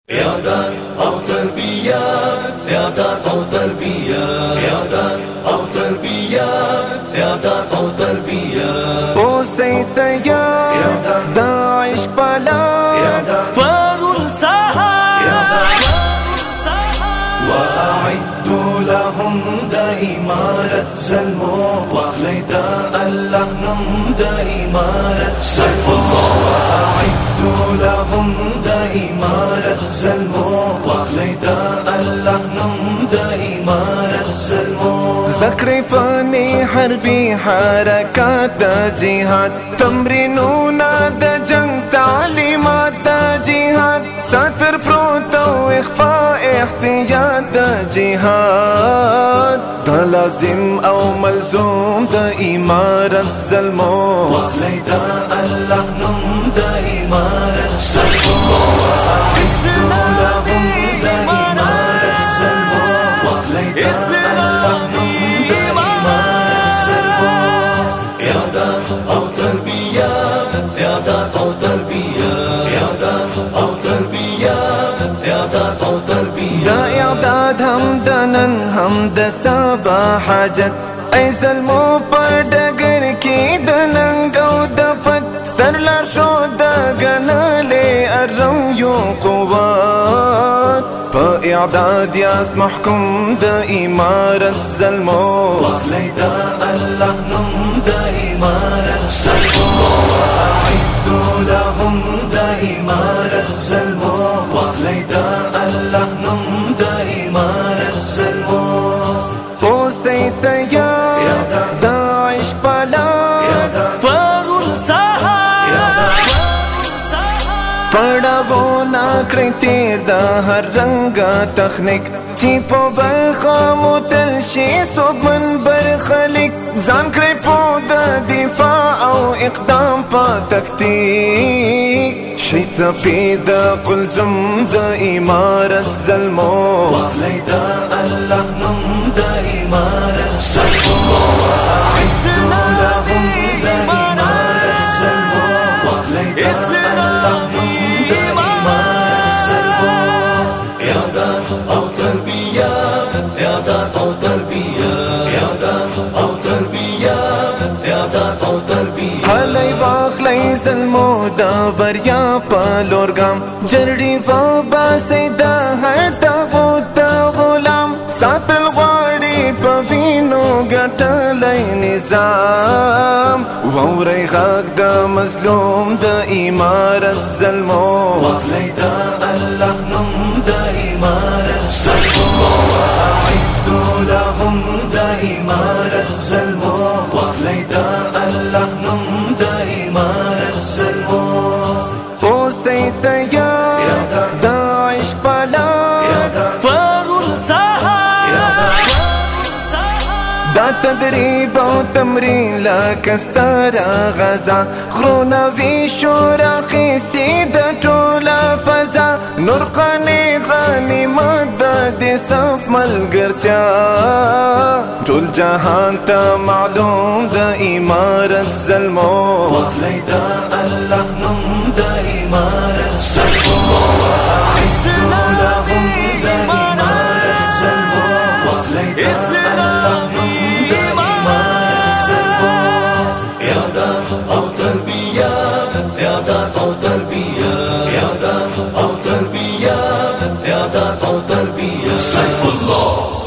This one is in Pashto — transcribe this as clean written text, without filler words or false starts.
إعداد أو تربية، إعداد أو تربية، إعداد أو تربية، إعداد أو تربية. بوسيت يا داعش بلاد طار ساحة وأعدوا لهم دائمارة سلمو وخليدا اللهنم دائمارة سيف الله. وأعدوا لهم دائمارة سلمو وخليدا اللهنم دائمارة سلمو. ذكري فاني حربي حركات جهاد تمرينون جنگ تعليمات جهاد ساتر فروت واخفاء احتياط جهاد لازم او ملزوم إمارة سلمو وخليدا اللهنم دائمارة سلمو. وأعدوا لهم دائمارة سلمو وخليدا اللهنم دائمارة سلمو. إعداد أو تربية، إعداد أو تربية، إعداد أو تربية، إعداد أو تربية. دا إعداد همدنن همد سبا حاجت ای ظلمو پر ڈگر کی دننگ او دپت سترلر شو دگنالی الرمي قوات پا اعداد یاس محکم دا إمارة ظلمو وخليدا اللهنم دائمارة سلمو. وأعدوا لهم دائمارة سلمو وخليدا اللهنم دائمارة سلمو. بوسيت يا داعش بلاد طار ساحة پڑھو ناکڑی تیر دا ہر رنگا تخنک چیپو برخا متلشی صبح برخلک زان کڑی پو دا دفاع او اقدام پا تکتیک شیطا پیدا قلزم دا إمارة ظلمو وخليدا اللهنم دائمارة سلمو. وأعدوا لهم دائمارة سلمو وخليدا اللهنم دائمارة سلمو. إعداد أو تربية، إعداد أو تربية، إعداد أو تربية، إعداد أو تربية. حالی واخلی ظلمو دا بریا پالورگام جرڑی وابا سیدا ہر تاغوت دا غلام ساتل غاڑی پوینو گٹلی نظام ووری غاق دا مظلوم دا إمارة ظلمو وخليدا اللهنم دائمارة سلمو. وأعدوا لهم دائمارة سلمو وخليدا اللهنم دائمارة سلمو. بوسيت يا داعش بلاد طار ساحة دا تدريب او تمرين لك استارا غزا غرونا في شورا خيستي دا طولا فزا نور قاني غاني مدى دي صف ملگرتيا طول جهان تا معلوم دا إمارة ظلمو وخليدا اللهنم دائمارة سلمو. وأعدوا لهم دائمارة سلمو وخليدا اللهنم دائمارة سلمو. إعداد أو تربية، إعداد أو تربية، إعداد أو تربية، إعداد أو تربية. سيف الله.